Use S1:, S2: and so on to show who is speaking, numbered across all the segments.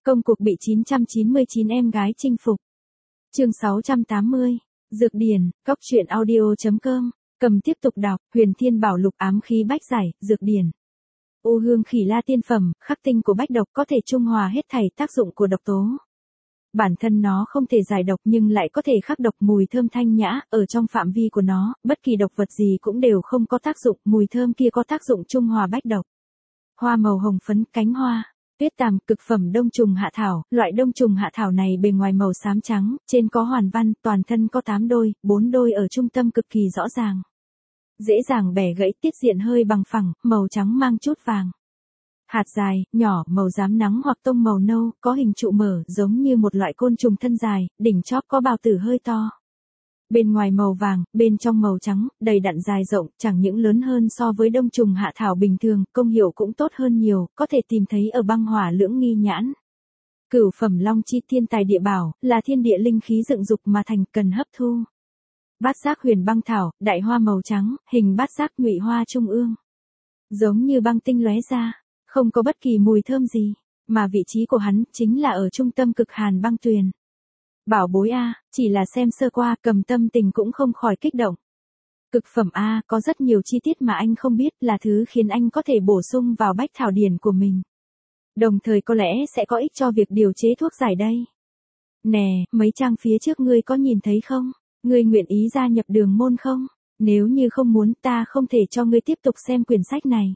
S1: Công cuộc bị 999 em gái chinh phục. Chương 680. Dược điển, góc truyện audio.com. Cầm tiếp tục đọc, Huyền Thiên Bảo Lục ám khí bách giải, dược điển. U hương khỉ la tiên phẩm, khắc tinh của bách độc có thể trung hòa hết thảy tác dụng của độc tố. Bản thân nó không thể giải độc nhưng lại có thể khắc độc, mùi thơm thanh nhã, ở trong phạm vi của nó, bất kỳ độc vật gì cũng đều không có tác dụng, mùi thơm kia có tác dụng trung hòa bách độc. Hoa màu hồng phấn, cánh hoa. Tuyết tàm, cực phẩm đông trùng hạ thảo, loại đông trùng hạ thảo này bề ngoài màu xám trắng, trên có hoàn văn, toàn thân có 8 đôi, 4 đôi ở trung tâm cực kỳ rõ ràng. Dễ dàng bẻ gãy, tiết diện hơi bằng phẳng, màu trắng mang chút vàng. Hạt dài, nhỏ, màu rám nắng hoặc tông màu nâu, có hình trụ mở, giống như một loại côn trùng thân dài, đỉnh chóp có bào tử hơi to. Bên ngoài màu vàng, bên trong màu trắng, đầy đặn dài rộng, chẳng những lớn hơn so với đông trùng hạ thảo bình thường, công hiệu cũng tốt hơn nhiều, có thể tìm thấy ở băng hỏa lưỡng nghi nhãn. Cửu phẩm long chi thiên tài địa bảo, là thiên địa linh khí dựng dục mà thành, cần hấp thu. Bát giác huyền băng thảo, đại hoa màu trắng, hình bát giác ngụy hoa trung ương. Giống như băng tinh lóe ra, không có bất kỳ mùi thơm gì, mà vị trí của hắn chính là ở trung tâm cực hàn băng tuyền. Bảo bối A, chỉ là xem sơ qua, Cầm tâm tình cũng không khỏi kích động. Cực phẩm A, có rất nhiều chi tiết mà anh không biết, là thứ khiến anh có thể bổ sung vào bách thảo điển của mình. Đồng thời có lẽ sẽ có ích cho việc điều chế thuốc giải đây. Nè, mấy trang phía trước ngươi có nhìn thấy không? Ngươi nguyện ý gia nhập Đường môn không? Nếu như không muốn, ta không thể cho ngươi tiếp tục xem quyển sách này.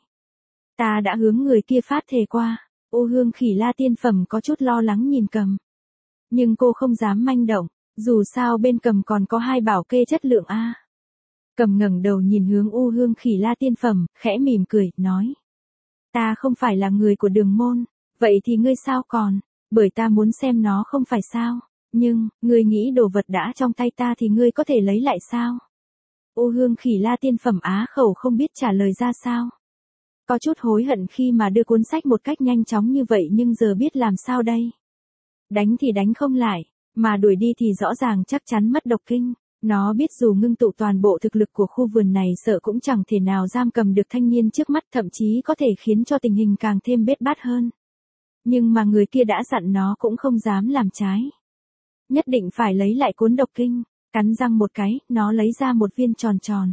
S1: Ta đã hướng người kia phát thề qua. U hương khỉ la tiên phẩm có chút lo lắng nhìn Cầm. Nhưng cô không dám manh động, dù sao bên Cầm còn có 2 bảo kê chất lượng A. Cầm ngẩng đầu nhìn hướng U hương khỉ la tiên phẩm, khẽ mỉm cười, nói. Ta không phải là người của Đường môn, vậy thì ngươi sao còn, bởi ta muốn xem nó không phải sao, nhưng, ngươi nghĩ đồ vật đã trong tay ta thì ngươi có thể lấy lại sao? U hương khỉ la tiên phẩm á khẩu không biết trả lời ra sao. Có chút hối hận khi mà đưa cuốn sách một cách nhanh chóng như vậy nhưng giờ biết làm sao đây? Đánh thì đánh không lại, mà đuổi đi thì rõ ràng chắc chắn mất độc kinh. Nó biết dù ngưng tụ toàn bộ thực lực của khu vườn này sợ cũng chẳng thể nào giam cầm được thanh niên trước mắt, thậm chí có thể khiến cho tình hình càng thêm bết bát hơn. Nhưng mà người kia đã dặn nó cũng không dám làm trái. Nhất định phải lấy lại cuốn độc kinh, cắn răng một cái, nó lấy ra một viên tròn tròn.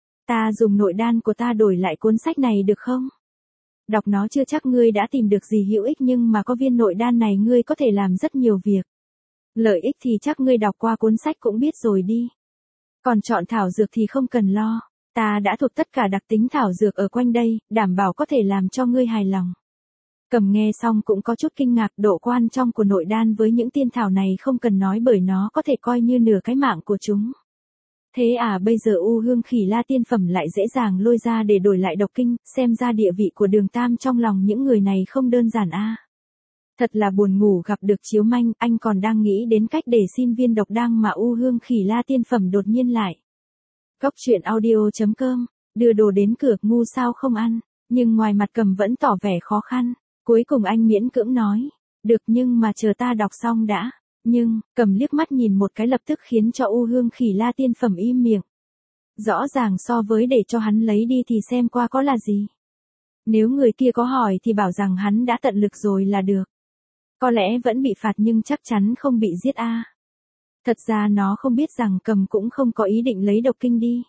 S1: Ta dùng nội đan của ta đổi lại cuốn sách này được không? Đọc nó chưa chắc ngươi đã tìm được gì hữu ích nhưng mà có viên nội đan này ngươi có thể làm rất nhiều việc. Lợi ích thì chắc ngươi đọc qua cuốn sách cũng biết rồi đi. Còn chọn thảo dược thì không cần lo, ta đã thuộc tất cả đặc tính thảo dược ở quanh đây, đảm bảo có thể làm cho ngươi hài lòng. Cầm nghe xong cũng có chút kinh ngạc, độ quan trọng của nội đan với những tiên thảo này không cần nói bởi nó có thể coi như nửa cái mạng của chúng. Thế à, bây giờ U hương khỉ la tiên phẩm lại dễ dàng lôi ra để đổi lại độc kinh, xem ra địa vị của Đường Tam trong lòng những người này không đơn giản a. Thật là buồn ngủ gặp được Chiếu Manh, anh còn đang nghĩ đến cách để xin viên độc đăng mà U hương khỉ la tiên phẩm đột nhiên lại. Góc truyện audio.com, đưa đồ đến cửa, ngu sao không ăn, nhưng ngoài mặt Cầm vẫn tỏ vẻ khó khăn. Cuối cùng anh miễn cưỡng nói, được nhưng mà chờ ta đọc xong đã. Nhưng, Cầm liếc mắt nhìn một cái lập tức khiến cho U hương khỉ la tiên phẩm im miệng. Rõ ràng so với để cho hắn lấy đi thì xem qua có là gì. Nếu người kia có hỏi thì bảo rằng hắn đã tận lực rồi là được. Có lẽ vẫn bị phạt nhưng chắc chắn không bị giết a. Thật ra nó không biết rằng Cầm cũng không có ý định lấy độc kinh đi.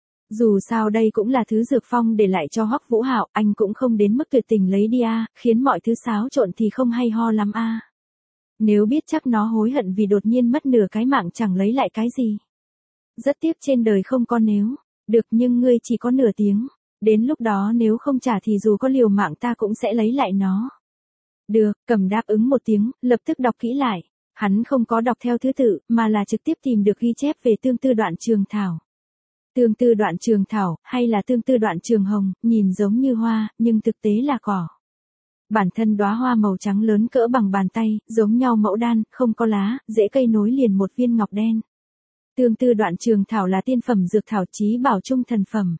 S1: Dù sao đây cũng là thứ Dược Phong để lại cho Hoắc Vũ Hạo, anh cũng không đến mức tuyệt tình lấy đi a, khiến mọi thứ xáo trộn thì không hay ho lắm a. Nếu biết chắc nó hối hận vì đột nhiên mất nửa cái mạng chẳng lấy lại cái gì. Rất tiếc trên đời không có nếu. Được nhưng ngươi chỉ có nửa tiếng. Đến lúc đó nếu không trả thì dù có liều mạng ta cũng sẽ lấy lại nó. Được, Cầm đáp ứng một tiếng, lập tức đọc kỹ lại. Hắn không có đọc theo thứ tự, mà là trực tiếp tìm được ghi chép về tương tư đoạn trường thảo. Tương tư đoạn trường thảo, hay là tương tư đoạn trường hồng, nhìn giống như hoa, nhưng thực tế là cỏ. Bản thân đóa hoa màu trắng lớn cỡ bằng bàn tay, giống nhau mẫu đan, không có lá, rễ cây nối liền một viên ngọc đen. Tương tư đoạn trường thảo là tiên phẩm dược thảo chí bảo trung thần phẩm.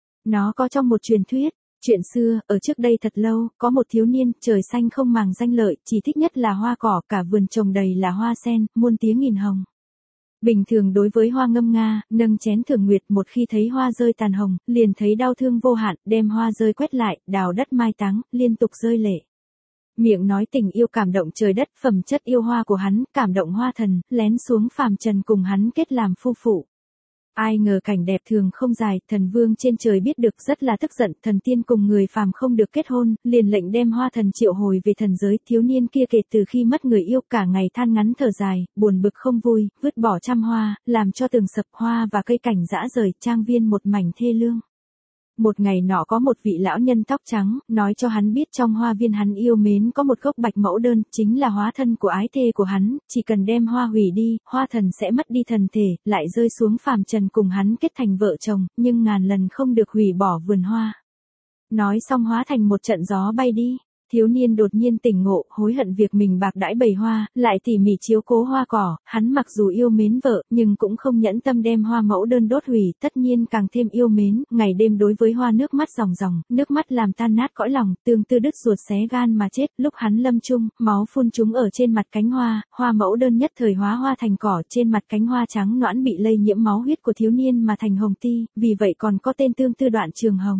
S1: Nó có trong một truyền thuyết, chuyện xưa, ở trước đây thật lâu, có một thiếu niên, trời xanh không màng danh lợi, chỉ thích nhất là hoa cỏ, cả vườn trồng đầy là hoa sen, muôn tiếng nghìn hồng. Bình thường đối với hoa ngâm nga, nâng chén thưởng nguyệt, một khi thấy hoa rơi tàn hồng, liền thấy đau thương vô hạn, đem hoa rơi quét lại, đào đất mai táng, liên tục rơi lệ. Miệng nói tình yêu cảm động trời đất, phẩm chất yêu hoa của hắn, cảm động hoa thần, lén xuống phàm trần cùng hắn kết làm phu phụ. Ai ngờ cảnh đẹp thường không dài, thần vương trên trời biết được rất là tức giận, thần tiên cùng người phàm không được kết hôn, liền lệnh đem hoa thần triệu hồi về thần giới. Thiếu niên kia kể từ khi mất người yêu cả ngày than ngắn thở dài, buồn bực không vui, vứt bỏ trăm hoa, làm cho tường sập hoa và cây cảnh rã rời, trang viên một mảnh thê lương. Một ngày nọ có một vị lão nhân tóc trắng, nói cho hắn biết trong hoa viên hắn yêu mến có một gốc bạch mẫu đơn, chính là hóa thân của ái thê của hắn, chỉ cần đem hoa hủy đi, hoa thần sẽ mất đi thần thể, lại rơi xuống phàm trần cùng hắn kết thành vợ chồng, nhưng ngàn lần không được hủy bỏ vườn hoa. Nói xong hóa thành một trận gió bay đi. Thiếu niên đột nhiên tỉnh ngộ, hối hận việc mình bạc đãi bầy hoa, lại tỉ mỉ chiếu cố hoa cỏ, hắn mặc dù yêu mến vợ, nhưng cũng không nhẫn tâm đem hoa mẫu đơn đốt hủy, tất nhiên càng thêm yêu mến, ngày đêm đối với hoa nước mắt ròng ròng, nước mắt làm tan nát cõi lòng, tương tư đứt ruột xé gan mà chết, lúc hắn lâm chung, máu phun trúng ở trên mặt cánh hoa, hoa mẫu đơn nhất thời hóa hoa thành cỏ, trên mặt cánh hoa trắng nõn bị lây nhiễm máu huyết của thiếu niên mà thành hồng ti, vì vậy còn có tên tương tư đoạn trường hồng.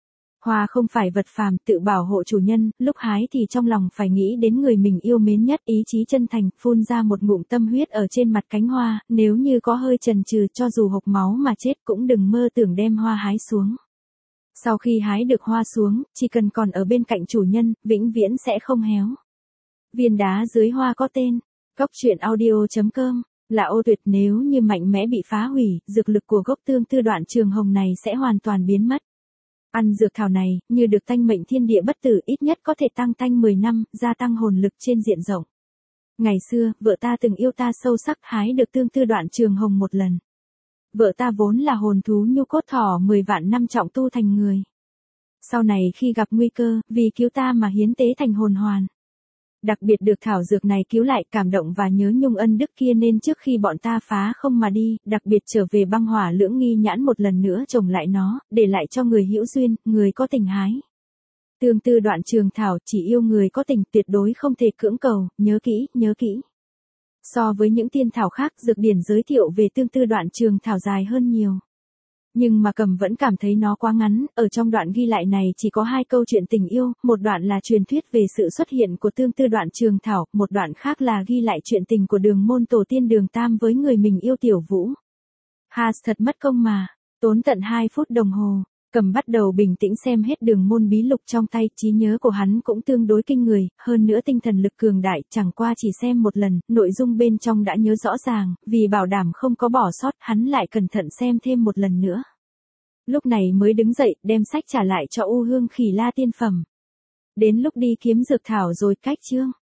S1: Hoa không phải vật phàm, tự bảo hộ chủ nhân, lúc hái thì trong lòng phải nghĩ đến người mình yêu mến nhất, ý chí chân thành, phun ra một ngụm tâm huyết ở trên mặt cánh hoa, nếu như có hơi chần chừ cho dù hộc máu mà chết cũng đừng mơ tưởng đem hoa hái xuống. Sau khi hái được hoa xuống, chỉ cần còn ở bên cạnh chủ nhân, vĩnh viễn sẽ không héo. Viên đá dưới hoa có tên, Cóc truyện audio.com, là ô tuyệt, nếu như mạnh mẽ bị phá hủy, dược lực của gốc tương tư đoạn trường hồng này sẽ hoàn toàn biến mất. Ăn dược thảo này, như được tanh mệnh thiên địa bất tử, ít nhất có thể tăng tanh 10 năm, gia tăng hồn lực trên diện rộng. Ngày xưa, vợ ta từng yêu ta sâu sắc, hái được tương tư đoạn trường hồng một lần. Vợ ta vốn là hồn thú nhu cốt thỏ 10 vạn năm trọng tu thành người. Sau này khi gặp nguy cơ, vì cứu ta mà hiến tế thành hồn hoàn. Đặc biệt được thảo dược này cứu lại, cảm động và nhớ nhung ân đức kia nên trước khi bọn ta phá không mà đi, đặc biệt trở về băng hỏa lưỡng nghi nhãn một lần nữa trồng lại nó, để lại cho người hữu duyên, người có tình hái. Tương tư đoạn trường thảo chỉ yêu người có tình, tuyệt đối không thể cưỡng cầu, nhớ kỹ, nhớ kỹ. So với những tiên thảo khác, dược điển giới thiệu về tương tư đoạn trường thảo dài hơn nhiều. Nhưng mà Cầm vẫn cảm thấy nó quá ngắn, ở trong đoạn ghi lại này chỉ có 2 câu chuyện tình yêu, một đoạn là truyền thuyết về sự xuất hiện của tương tư đoạn trường thảo, một đoạn khác là ghi lại chuyện tình của Đường môn tổ tiên Đường Tam với người mình yêu Tiểu Vũ. Thật mất công mà, tốn tận 2 phút đồng hồ, Cầm bắt đầu bình tĩnh xem hết Đường môn bí lục trong tay, trí nhớ của hắn cũng tương đối kinh người, hơn nữa tinh thần lực cường đại, chẳng qua chỉ xem một lần, nội dung bên trong đã nhớ rõ ràng, vì bảo đảm không có bỏ sót, hắn lại cẩn thận xem thêm một lần nữa. Lúc này mới đứng dậy, đem sách trả lại cho U Hương Khỉ La tiên phẩm. Đến lúc đi kiếm dược thảo rồi cách chương.